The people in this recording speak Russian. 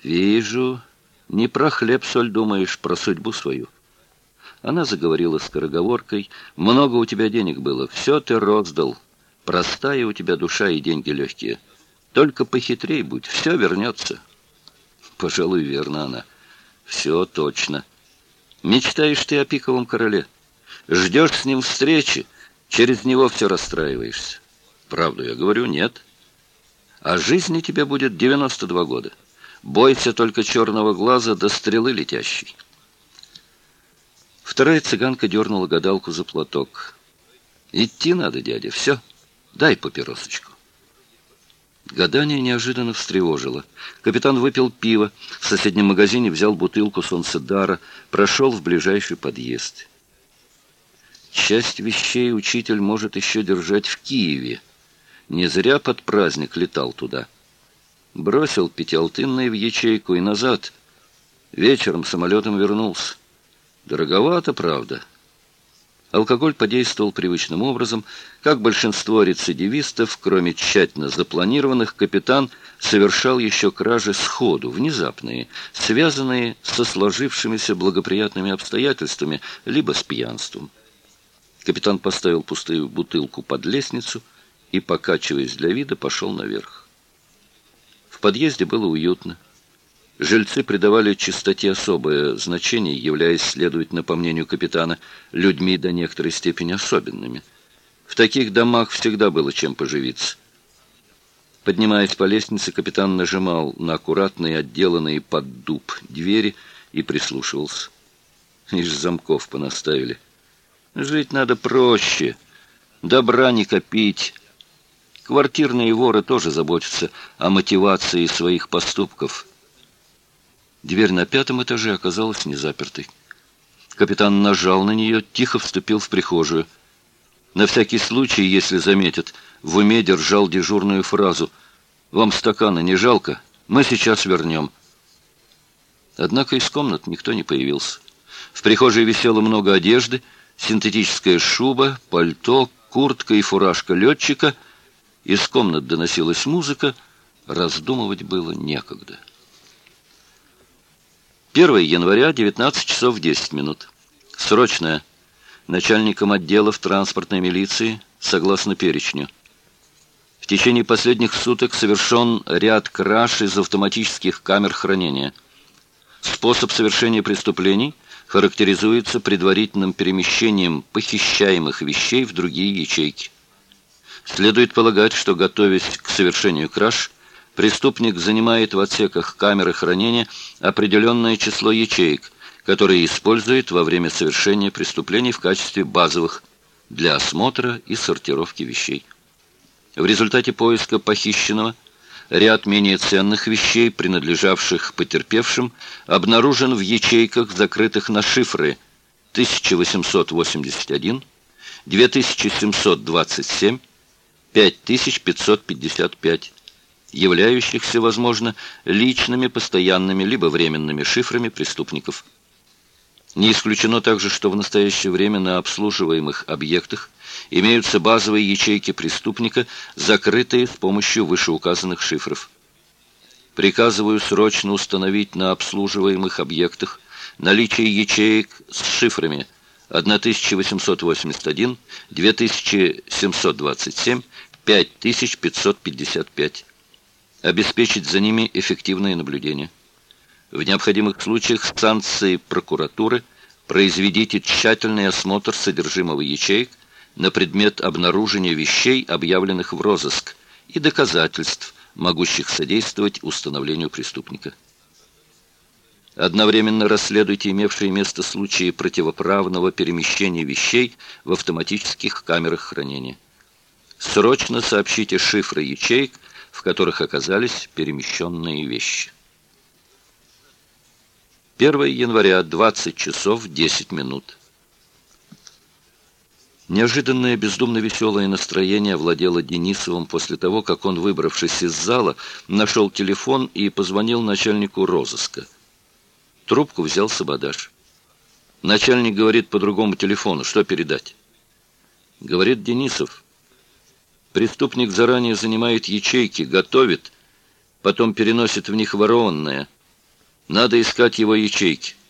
Вижу, не про хлеб-соль думаешь, про судьбу свою. Она заговорила скороговоркой. Много у тебя денег было, все ты роздал. Простая у тебя душа и деньги легкие. Только похитрей будь, все вернется. Пожалуй, верно она. Все точно. Мечтаешь ты о пиковом короле. Ждешь с ним встречи, через него все расстраиваешься. Правду я говорю, нет. А жизни тебе будет 92 года. Бойся только черного глаза до стрелы летящей. Вторая цыганка дернула гадалку за платок. Идти надо, дядя, все. Дай папиросочку. Гадание неожиданно встревожило. Капитан выпил пиво, в соседнем магазине взял бутылку солнцедара, прошел в ближайший подъезд. Часть вещей учитель может еще держать в Киеве. Не зря под праздник летал туда. Бросил пятиалтынные в ячейку и назад. Вечером самолетом вернулся. Дороговато, правда. Алкоголь подействовал привычным образом. Как большинство рецидивистов, кроме тщательно запланированных, капитан совершал еще кражи сходу, внезапные, связанные со сложившимися благоприятными обстоятельствами, либо с пьянством. Капитан поставил пустую бутылку под лестницу и, покачиваясь для вида, пошел наверх. В подъезде было уютно. Жильцы придавали чистоте особое значение, являясь, следовательно, по мнению капитана, людьми до некоторой степени особенными. В таких домах всегда было чем поживиться. Поднимаясь по лестнице, капитан нажимал на аккуратные, отделанные под дуб двери и прислушивался. Ишь, замков понаставили. Жить надо проще, добра не копить. Квартирные воры тоже заботятся о мотивации своих поступков. Дверь на 5-м этаже оказалась незапертой. Капитан нажал на нее, тихо вступил в прихожую. На всякий случай, если заметят, в уме держал дежурную фразу: «Вам стакана не жалко? Мы сейчас вернем». Однако из комнат никто не появился. В прихожей висело много одежды, синтетическая шуба, пальто, куртка и фуражка летчика. Из комнат доносилась музыка, раздумывать было некогда. 1 января, 19 часов 10 минут. Срочное. Начальником отделов транспортной милиции, согласно перечню. В течение последних суток совершен ряд краж из автоматических камер хранения. Способ совершения преступлений характеризуется предварительным перемещением похищаемых вещей в другие ячейки. Следует полагать, что, готовясь к совершению краж, преступник занимает в отсеках камеры хранения определенное число ячеек, которые использует во время совершения преступлений в качестве базовых для осмотра и сортировки вещей. В результате поиска похищенного ряд менее ценных вещей, принадлежавших потерпевшим, обнаружен в ячейках, закрытых на шифры 1881, 2727, 5555, являющихся, возможно, личными, постоянными либо временными шифрами преступников. Не исключено также, что в настоящее время на обслуживаемых объектах имеются базовые ячейки преступника, закрытые с помощью вышеуказанных шифров. Приказываю срочно установить на обслуживаемых объектах наличие ячеек с шифрами 1881, 2727, 5555. Обеспечить за ними эффективное наблюдение. В необходимых случаях с санкцией прокуратуры произведите тщательный осмотр содержимого ячеек на предмет обнаружения вещей, объявленных в розыск, и доказательств, могущих содействовать установлению преступника. Одновременно расследуйте имевшие место случаи противоправного перемещения вещей в автоматических камерах хранения. Срочно сообщите шифры ячеек, в которых оказались перемещенные вещи. 1 января, 20 часов 10 минут. Неожиданное бездумно веселое настроение овладело Денисовым после того, как он, выбравшись из зала, нашел телефон и позвонил начальнику розыска. Трубку взял Сабадаш. Начальник говорит по другому телефону. Что передать? Говорит Денисов. Преступник заранее занимает ячейки, готовит, потом переносит в них ворованное. Надо искать его ячейки.